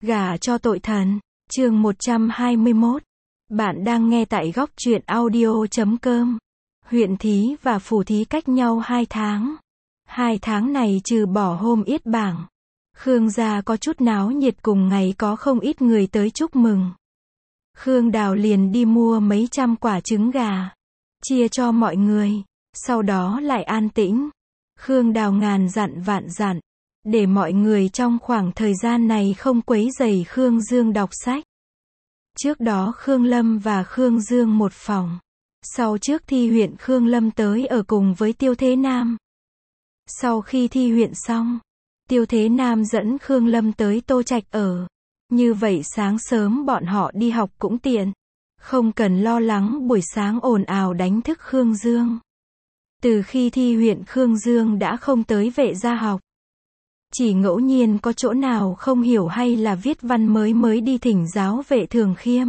Gả cho tội thần. Chương 121. Bạn đang nghe tại góc truyện audio.com. Huyện thí và phủ thí cách nhau 2 tháng. 2 tháng này trừ bỏ hôm yết bảng, Khương gia có chút náo nhiệt, cùng ngày có không ít người tới chúc mừng. Khương Đào liền đi mua mấy trăm quả trứng gà, chia cho mọi người, sau đó lại an tĩnh. Khương Đào ngàn dặn vạn dặn, để mọi người trong khoảng thời gian này không quấy rầy Khương Dương đọc sách. Trước đó Khương Lâm và Khương Dương một phòng. Sau trước thi huyện Khương Lâm tới ở cùng với Tiêu Thế Nam. Sau khi thi huyện xong, Tiêu Thế Nam dẫn Khương Lâm tới Tô Trạch ở. Như vậy sáng sớm bọn họ đi học cũng tiện. Không cần lo lắng buổi sáng ồn ào đánh thức Khương Dương. Từ khi thi huyện Khương Dương đã không tới vệ gia học. Chỉ ngẫu nhiên có chỗ nào không hiểu hay là viết văn mới đi thỉnh giáo vệ Thường Khiêm.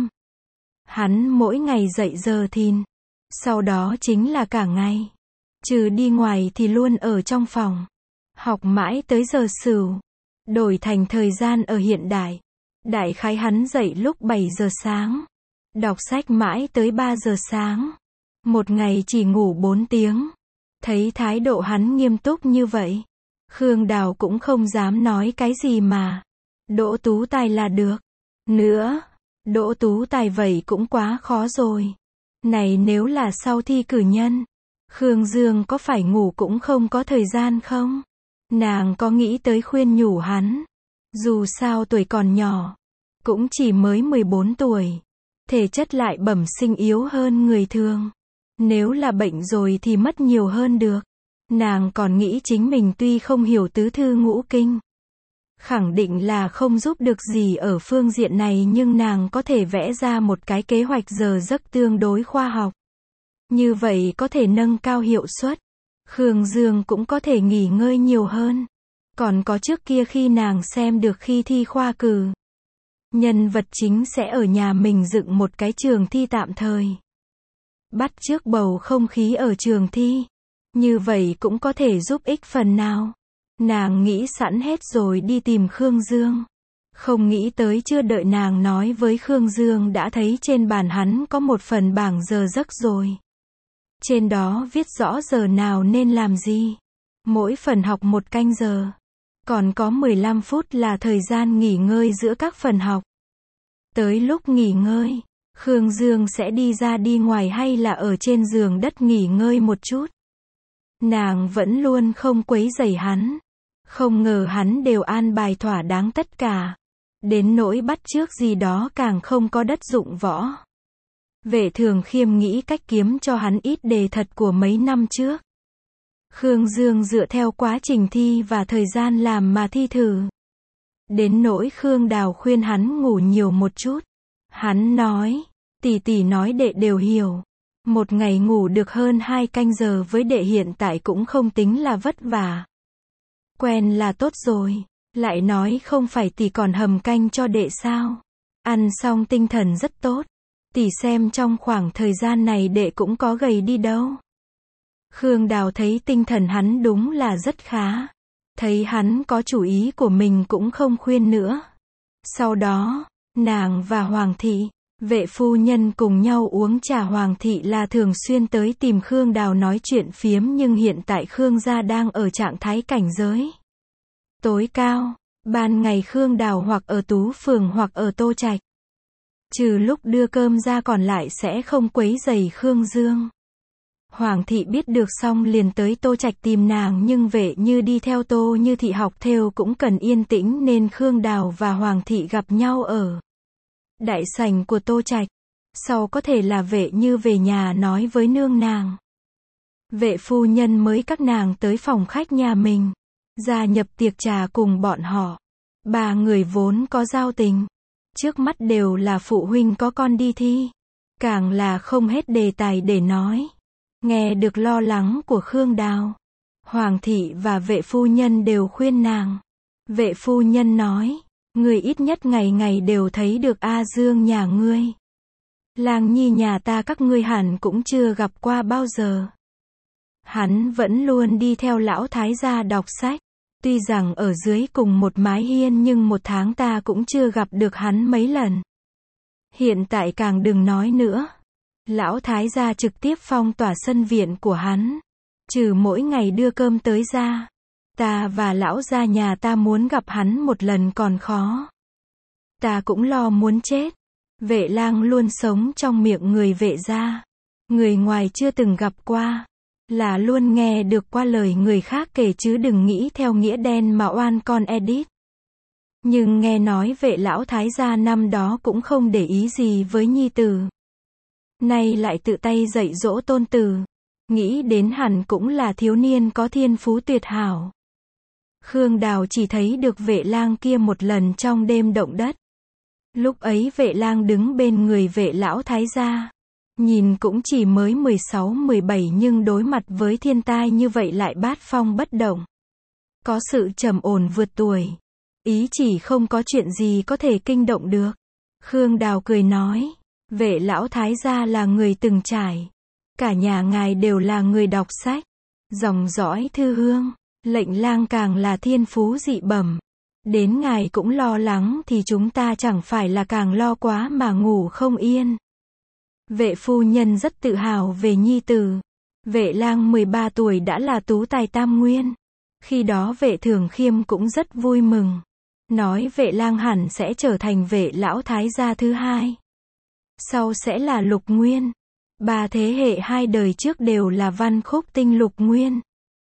Hắn mỗi ngày dậy giờ thìn. Sau đó chính là cả ngày. Trừ đi ngoài thì luôn ở trong phòng. Học mãi tới giờ sửu. Đổi thành thời gian ở hiện đại. Đại khái hắn dậy lúc 7 giờ sáng. Đọc sách mãi tới 3 giờ sáng. Một ngày chỉ ngủ 4 tiếng. Thấy thái độ hắn nghiêm túc như vậy, Khương Đào cũng không dám nói cái gì mà. Đỗ tú tài là được. Nữa, đỗ tú tài vậy cũng quá khó rồi. Này nếu là sau thi cử nhân, Khương Dương có phải ngủ cũng không có thời gian không? Nàng có nghĩ tới khuyên nhủ hắn. Dù sao tuổi còn nhỏ, cũng chỉ mới 14 tuổi. Thể chất lại bẩm sinh yếu hơn người thường. Nếu là bệnh rồi thì mất nhiều hơn được. Nàng còn nghĩ chính mình tuy không hiểu tứ thư ngũ kinh, khẳng định là không giúp được gì ở phương diện này, nhưng nàng có thể vẽ ra một cái kế hoạch giờ giấc tương đối khoa học. Như vậy có thể nâng cao hiệu suất. Khương Dương cũng có thể nghỉ ngơi nhiều hơn. Còn có trước kia khi nàng xem được khi thi khoa cử, nhân vật chính sẽ ở nhà mình dựng một cái trường thi tạm thời. Bắt chước bầu không khí ở trường thi. Như vậy cũng có thể giúp ích phần nào. Nàng nghĩ sẵn hết rồi đi tìm Khương Dương. Không nghĩ tới chưa đợi nàng nói với Khương Dương đã thấy trên bàn hắn có một phần bảng giờ giấc rồi. Trên đó viết rõ giờ nào nên làm gì. Mỗi phần học 1 canh giờ. Còn có 15 phút là thời gian nghỉ ngơi giữa các phần học. Tới lúc nghỉ ngơi, Khương Dương sẽ đi ra đi ngoài hay là ở trên giường đất nghỉ ngơi một chút. Nàng vẫn luôn không quấy rầy hắn. Không ngờ hắn đều an bài thỏa đáng tất cả. Đến nỗi bắt chước gì đó càng không có đất dụng võ. Vệ Thường Khiêm nghĩ cách kiếm cho hắn ít đề thật của mấy năm trước. Khương Dương dựa theo quá trình thi và thời gian làm mà thi thử. Đến nỗi Khương Đào khuyên hắn ngủ nhiều một chút. Hắn nói, tỷ nói đệ đều hiểu. Một ngày ngủ được hơn 2 canh giờ với đệ hiện tại cũng không tính là vất vả. Quen là tốt rồi. Lại nói không phải tỷ còn hầm canh cho đệ sao? Ăn xong tinh thần rất tốt. Tỷ xem trong khoảng thời gian này đệ cũng có gầy đi đâu. Khương Đào thấy tinh thần hắn đúng là rất khá. Thấy hắn có chủ ý của mình cũng không khuyên nữa. Sau đó, nàng và Hoàng thị, vệ phu nhân cùng nhau uống trà. Hoàng thị là thường xuyên tới tìm Khương Đào nói chuyện phiếm, nhưng hiện tại Khương gia đang ở trạng thái cảnh giới tối cao. Ban ngày Khương Đào hoặc ở Tú Phường hoặc ở Tô Trạch. Trừ lúc đưa cơm ra còn lại sẽ không quấy rầy Khương Dương. Hoàng thị biết được xong liền tới Tô Trạch tìm nàng, nhưng vệ như đi theo Tô Như thị học thêu cũng cần yên tĩnh nên Khương Đào và Hoàng thị gặp nhau ở đại sảnh của Tô Trạch. Sau có thể là vệ như về nhà nói với nương nàng. Vệ phu nhân mới các nàng tới phòng khách nhà mình, gia nhập tiệc trà cùng bọn họ. 3 người vốn có giao tình. Trước mắt đều là phụ huynh có con đi thi. Càng là không hết đề tài để nói. Nghe được lo lắng của Khương Đào, Hoàng thị và vệ phu nhân đều khuyên nàng. Vệ phu nhân nói, ngươi ít nhất ngày ngày đều thấy được A Dương nhà ngươi. Lang Nhi nhà ta các ngươi hẳn cũng chưa gặp qua bao giờ. Hắn vẫn luôn đi theo lão thái gia đọc sách. Tuy rằng ở dưới cùng một mái hiên nhưng một tháng ta cũng chưa gặp được hắn mấy lần. Hiện tại càng đừng nói nữa. Lão thái gia trực tiếp phong tỏa sân viện của hắn. Trừ mỗi ngày đưa cơm tới ra. Ta và lão gia nhà ta muốn gặp hắn một lần còn khó. Ta cũng lo muốn chết. Vệ lang luôn sống trong miệng người Vệ gia. Người ngoài chưa từng gặp qua. Là luôn nghe được qua lời người khác kể chứ đừng nghĩ theo nghĩa đen mà oan con Edith. Nhưng nghe nói Vệ lão thái gia năm đó cũng không để ý gì với nhi tử. Nay lại tự tay dạy dỗ tôn tử. Nghĩ đến hẳn cũng là thiếu niên có thiên phú tuyệt hảo. Khương Đào chỉ thấy được Vệ lang kia một lần trong đêm động đất. Lúc ấy Vệ lang đứng bên người Vệ lão thái gia. Nhìn cũng chỉ mới 16-17 nhưng đối mặt với thiên tai như vậy lại bát phong bất động. Có sự trầm ổn vượt tuổi. Ý chỉ không có chuyện gì có thể kinh động được. Khương Đào cười nói. Vệ lão thái gia là người từng trải. Cả nhà ngài đều là người đọc sách. Dòng dõi thư hương. Lệnh lang càng là thiên phú dị bẩm. Đến ngài cũng lo lắng thì chúng ta chẳng phải là càng lo quá mà ngủ không yên. Vệ phu nhân rất tự hào về nhi tử. Vệ lang 13 tuổi đã là tú tài tam nguyên. Khi đó Vệ Thường Khiêm cũng rất vui mừng. Nói Vệ lang hẳn sẽ trở thành Vệ lão thái gia thứ hai. Sau sẽ là Lục Nguyên. 3 thế hệ 2 đời trước đều là văn khúc tinh Lục Nguyên.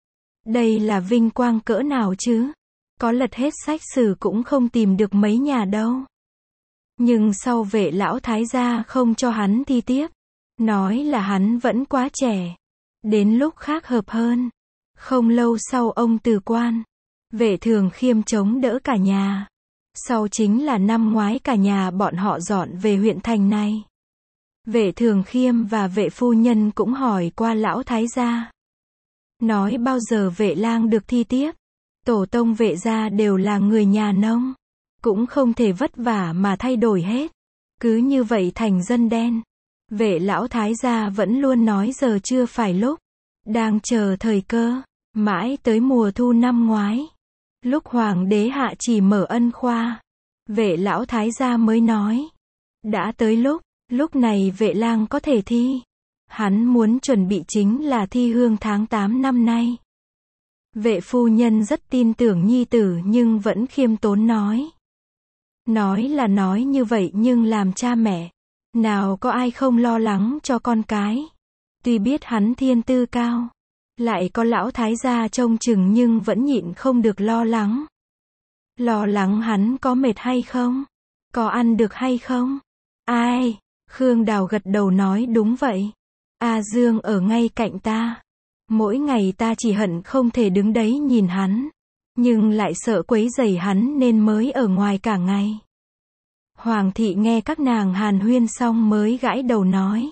Đây là vinh quang cỡ nào chứ? Có lật hết sách sử cũng không tìm được mấy nhà đâu. Nhưng sau Vệ lão thái gia không cho hắn thi tiếp. Nói là hắn vẫn quá trẻ. Đến lúc khác hợp hơn. Không lâu sau ông từ quan. Vệ Thường Khiêm chống đỡ cả nhà. Sau chính là năm ngoái cả nhà bọn họ dọn về huyện thành này. Vệ Thường Khiêm và Vệ phu nhân cũng hỏi qua lão thái gia. Nói bao giờ Vệ lang được thi tiếp. Tổ tông Vệ gia đều là người nhà nông. Cũng không thể vất vả mà thay đổi hết. Cứ như vậy thành dân đen. Vệ lão thái gia vẫn luôn nói giờ chưa phải lúc. Đang chờ thời cơ. Mãi tới mùa thu năm ngoái. Lúc hoàng đế hạ chỉ mở ân khoa. Vệ lão thái gia mới nói. Đã tới lúc này Vệ lang có thể thi. Hắn muốn chuẩn bị chính là thi hương tháng 8 năm nay. Vệ phu nhân rất tin tưởng nhi tử nhưng vẫn khiêm tốn nói. Nói là nói như vậy nhưng làm cha mẹ. Nào có ai không lo lắng cho con cái. Tuy biết hắn thiên tư cao. Lại có lão thái gia trông chừng nhưng vẫn nhịn không được lo lắng. Lo lắng hắn có mệt hay không? Có ăn được hay không? Ai? Khương Đào gật đầu nói đúng vậy. A Dương ở ngay cạnh ta. Mỗi ngày ta chỉ hận không thể đứng đấy nhìn hắn. Nhưng lại sợ quấy rầy hắn nên mới ở ngoài cả ngày. Hoàng thị nghe các nàng hàn huyên xong mới gãi đầu nói.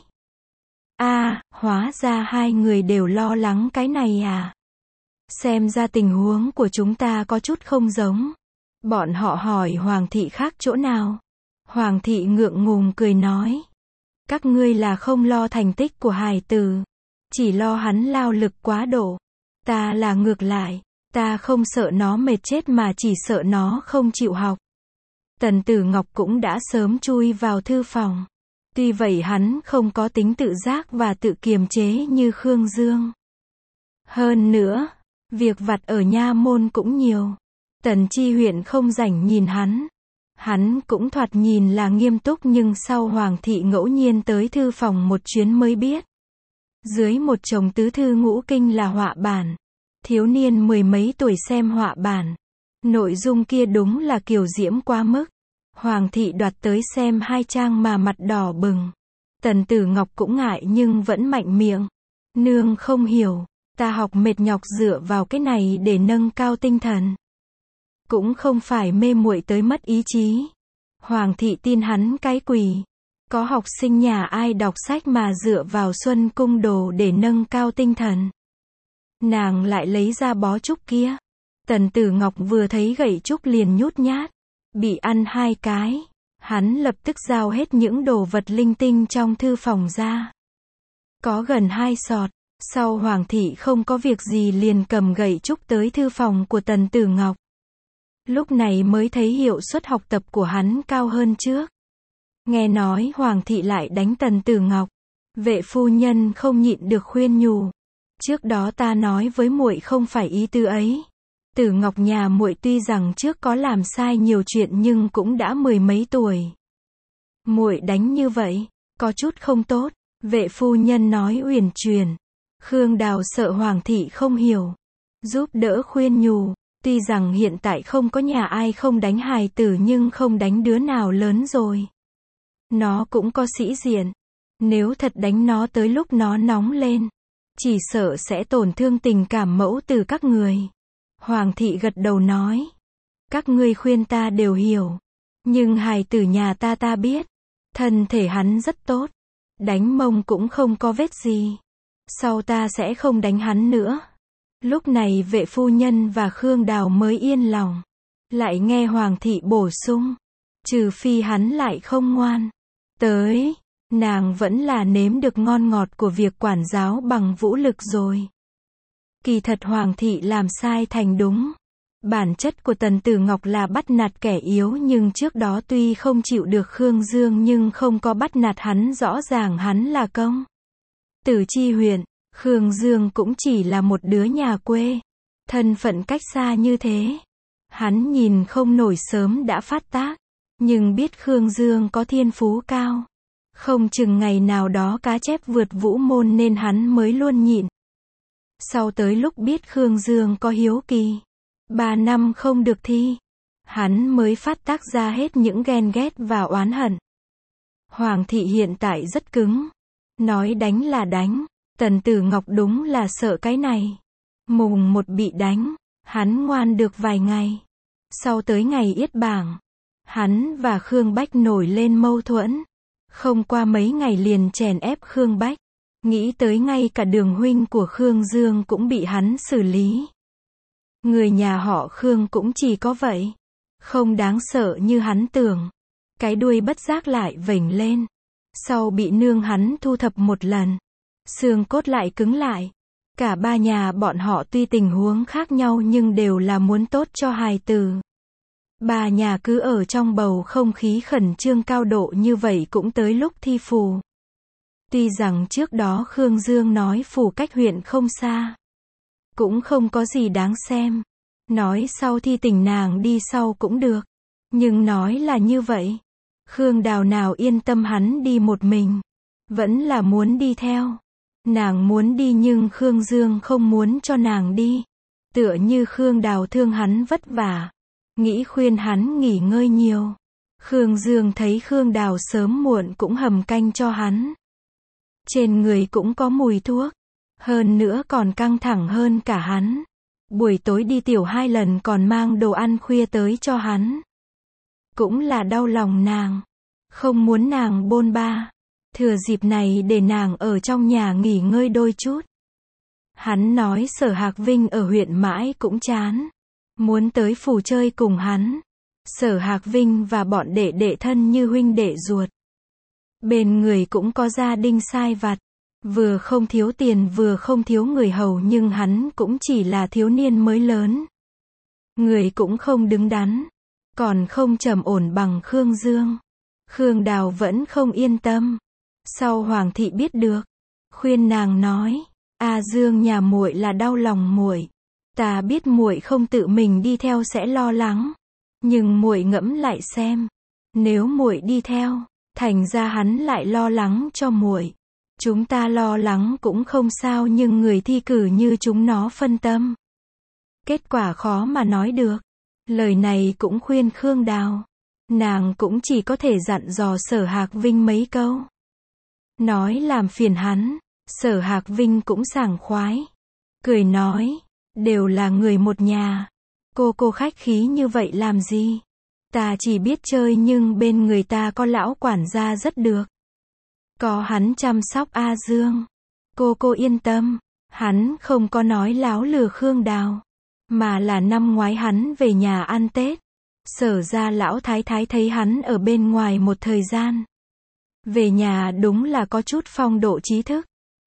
Hóa ra hai người đều lo lắng cái này à? Xem ra tình huống của chúng ta có chút không giống. Bọn họ hỏi Hoàng thị khác chỗ nào? Hoàng thị ngượng ngùng cười nói. Các ngươi là không lo thành tích của hài tử. Chỉ lo hắn lao lực quá độ. Ta là ngược lại. Ta không sợ nó mệt chết mà chỉ sợ nó không chịu học. Tần Tử Ngọc cũng đã sớm chui vào thư phòng. Tuy vậy hắn không có tính tự giác và tự kiềm chế như Khương Dương. Hơn nữa, việc vặt ở nha môn cũng nhiều. Tần Chi Huyện không rảnh nhìn hắn. Hắn cũng thoạt nhìn là nghiêm túc nhưng sau Hoàng thị ngẫu nhiên tới thư phòng một chuyến mới biết. Dưới một chồng tứ thư ngũ kinh là họa bản. Thiếu niên mười mấy tuổi xem họa bản. Nội dung kia đúng là kiều diễm quá mức. Hoàng thị đoạt tới xem 2 trang mà mặt đỏ bừng. Tần Tử Ngọc cũng ngại nhưng vẫn mạnh miệng. Nương không hiểu, ta học mệt nhọc dựa vào cái này để nâng cao tinh thần. Cũng không phải mê muội tới mất ý chí. Hoàng thị tin hắn cái quỷ. Có học sinh nhà ai đọc sách mà dựa vào Xuân Cung Đồ để nâng cao tinh thần. Nàng lại lấy ra bó trúc kia. Tần Tử Ngọc vừa thấy gậy trúc liền nhút nhát. Bị ăn 2 cái. Hắn lập tức giao hết những đồ vật linh tinh trong thư phòng ra. Có gần 2 sọt. Sau Hoàng thị không có việc gì liền cầm gậy trúc tới thư phòng của Tần Tử Ngọc. Lúc này mới thấy hiệu suất học tập của hắn cao hơn trước. Nghe nói Hoàng thị lại đánh Tần Tử Ngọc. Vệ phu nhân không nhịn được khuyên nhủ. Trước đó ta nói với muội không phải ý tư ấy. Tử Ngọc nhà muội tuy rằng trước có làm sai nhiều chuyện nhưng cũng đã 10 mấy tuổi. Muội đánh như vậy, có chút không tốt. Vệ phu nhân nói uyển chuyển. Khương Đào sợ Hoàng thị không hiểu. Giúp đỡ khuyên nhủ. Tuy rằng hiện tại không có nhà ai không đánh hài tử nhưng không đánh đứa nào lớn rồi. Nó cũng có sĩ diện. Nếu thật đánh nó tới lúc nó nóng lên, chỉ sợ sẽ tổn thương tình cảm mẫu tử các người. Hoàng thị gật đầu nói. Các ngươi khuyên ta đều hiểu. Nhưng hài tử nhà ta biết. Thân thể hắn rất tốt. Đánh mông cũng không có vết gì. Sau ta sẽ không đánh hắn nữa. Lúc này vệ phu nhân và Khương Đào mới yên lòng. Lại nghe Hoàng thị bổ sung. Trừ phi hắn lại không ngoan. Tới, nàng vẫn là nếm được ngon ngọt của việc quản giáo bằng vũ lực rồi. Kỳ thật Hoàng thị làm sai thành đúng. Bản chất của Tần Tử Ngọc là bắt nạt kẻ yếu nhưng trước đó tuy không chịu được Khương Dương nhưng không có bắt nạt hắn, rõ ràng hắn là công tử chi huyện. Khương Dương cũng chỉ là một đứa nhà quê. Thân phận cách xa như thế. Hắn nhìn không nổi sớm đã phát tác. Nhưng biết Khương Dương có thiên phú cao. Không chừng ngày nào đó cá chép vượt vũ môn nên hắn mới luôn nhịn. Sau tới lúc biết Khương Dương có hiếu kỳ. 3 năm không được thi. Hắn mới phát tác ra hết những ghen ghét và oán hận. Hoàng thị hiện tại rất cứng. Nói đánh là đánh. Tần Tử Ngọc đúng là sợ cái này. Mùng 1 bị đánh. Hắn ngoan được vài ngày. Sau tới ngày yết bảng. Hắn và Khương Bách nổi lên mâu thuẫn. Không qua mấy ngày liền chèn ép Khương Bách. Nghĩ tới ngay cả Đường huynh của Khương Dương cũng bị hắn xử lý. Người nhà họ Khương cũng chỉ có vậy. Không đáng sợ như hắn tưởng. Cái đuôi bất giác lại vểnh lên. Sau bị nương hắn thu thập một lần. Xương cốt lại cứng lại. Cả ba nhà bọn họ tuy tình huống khác nhau nhưng đều là muốn tốt cho hài tử. Ba nhà cứ ở trong bầu không khí khẩn trương cao độ như vậy cũng tới lúc thi phù. Tuy rằng trước đó Khương Dương nói phủ cách huyện không xa. Cũng không có gì đáng xem. Nói sau thi tỉnh nàng đi sau cũng được. Nhưng nói là như vậy. Khương Đào nào yên tâm hắn đi một mình. Vẫn là muốn đi theo. Nàng muốn đi nhưng Khương Dương không muốn cho nàng đi. Tựa như Khương Đào thương hắn vất vả. Nghĩ khuyên hắn nghỉ ngơi nhiều. Khương Dương thấy Khương Đào sớm muộn cũng hầm canh cho hắn. Trên người cũng có mùi thuốc. Hơn nữa còn căng thẳng hơn cả hắn. Buổi tối đi tiểu 2 lần còn mang đồ ăn khuya tới cho hắn. Cũng là đau lòng nàng. Không muốn nàng bôn ba. Thừa dịp này để nàng ở trong nhà nghỉ ngơi đôi chút. Hắn nói Sở Hạc Vinh ở huyện mãi cũng chán. Muốn tới phủ chơi cùng hắn. Sở Hạc Vinh và bọn đệ đệ thân như huynh đệ ruột. Bên người cũng có gia đình sai vặt. Vừa không thiếu tiền vừa không thiếu người hầu nhưng hắn cũng chỉ là thiếu niên mới lớn. Người cũng không đứng đắn. Còn không trầm ổn bằng Khương Dương. Khương Đào vẫn không yên tâm. Sau Hoàng thị biết được. Khuyên nàng nói. A Dương nhà muội là đau lòng muội. Ta biết muội không tự mình đi theo sẽ lo lắng. Nhưng muội ngẫm lại xem. Nếu muội đi theo. Thành ra hắn lại lo lắng cho muội. Chúng ta lo lắng cũng không sao nhưng người thi cử như chúng nó phân tâm. Kết quả khó mà nói được. Lời này cũng khuyên Khương Đào. Nàng cũng chỉ có thể dặn dò Sở Hạc Vinh mấy câu. Nói làm phiền hắn. Sở Hạc Vinh cũng sảng khoái. Cười nói. Đều là người một nhà. Cô khách khí như vậy làm gì? Ta chỉ biết chơi nhưng bên người ta có lão quản gia rất được. Có hắn chăm sóc A Dương. Cô yên tâm. Hắn không có nói láo lừa Khương Đào. Mà là năm ngoái hắn về nhà ăn Tết. Sở ra lão thái thái thấy hắn ở bên ngoài một thời gian. Về nhà đúng là có chút phong độ trí thức.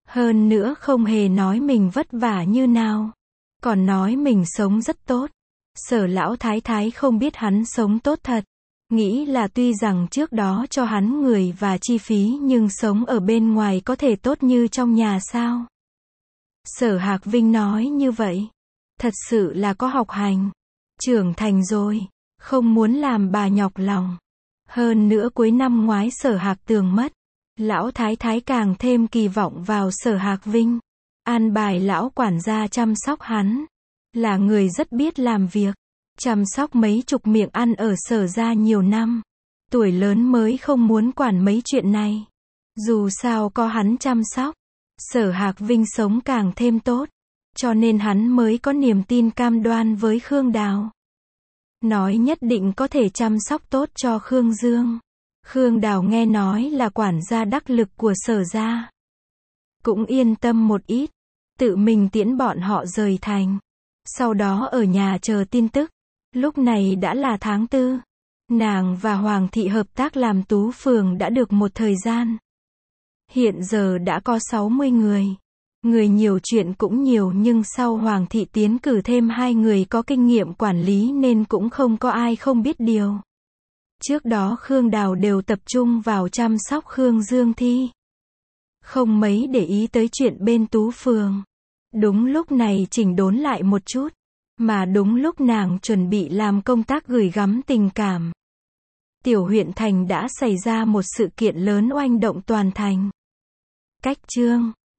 Hơn nữa không hề nói mình vất vả như nào, còn nói mình sống rất tốt. Sở lão thái thái không biết hắn sống tốt thật, nghĩ là tuy rằng trước đó cho hắn người và chi phí nhưng sống ở bên ngoài có thể tốt như trong nhà sao. Sở Hạc Vinh nói như vậy, thật sự là có học hành, trưởng thành rồi, không muốn làm bà nhọc lòng. Hơn nữa cuối năm ngoái Sở Hạc Tường mất, lão thái thái càng thêm kỳ vọng vào Sở Hạc Vinh, an bài lão quản gia chăm sóc hắn, là người rất biết làm việc, chăm sóc mấy chục miệng ăn ở Sở gia nhiều năm, tuổi lớn mới không muốn quản mấy chuyện này. Dù sao có hắn chăm sóc, Sở Hạc Vinh sống càng thêm tốt, cho nên hắn mới có niềm tin cam đoan với Khương Đào. Nói nhất định có thể chăm sóc tốt cho Khương Dương. Khương Đào nghe nói là quản gia đắc lực của Sở gia, cũng yên tâm một ít, tự mình tiễn bọn họ rời thành. Sau đó ở nhà chờ tin tức. Lúc này đã là tháng 4. Nàng và Hoàng thị hợp tác làm tú phường đã được một thời gian. Hiện giờ đã có 60 người. Người nhiều chuyện cũng nhiều nhưng sau Hoàng thị tiến cử thêm 2 người có kinh nghiệm quản lý nên cũng không có ai không biết điều. Trước đó Khương Đào đều tập trung vào chăm sóc Khương Dương Thi, không mấy để ý tới chuyện bên tú phường. Đúng lúc này chỉnh đốn lại một chút, mà đúng lúc nàng chuẩn bị làm công tác gửi gắm tình cảm, tiểu huyện thành đã xảy ra một sự kiện lớn oanh động toàn thành. Cách chương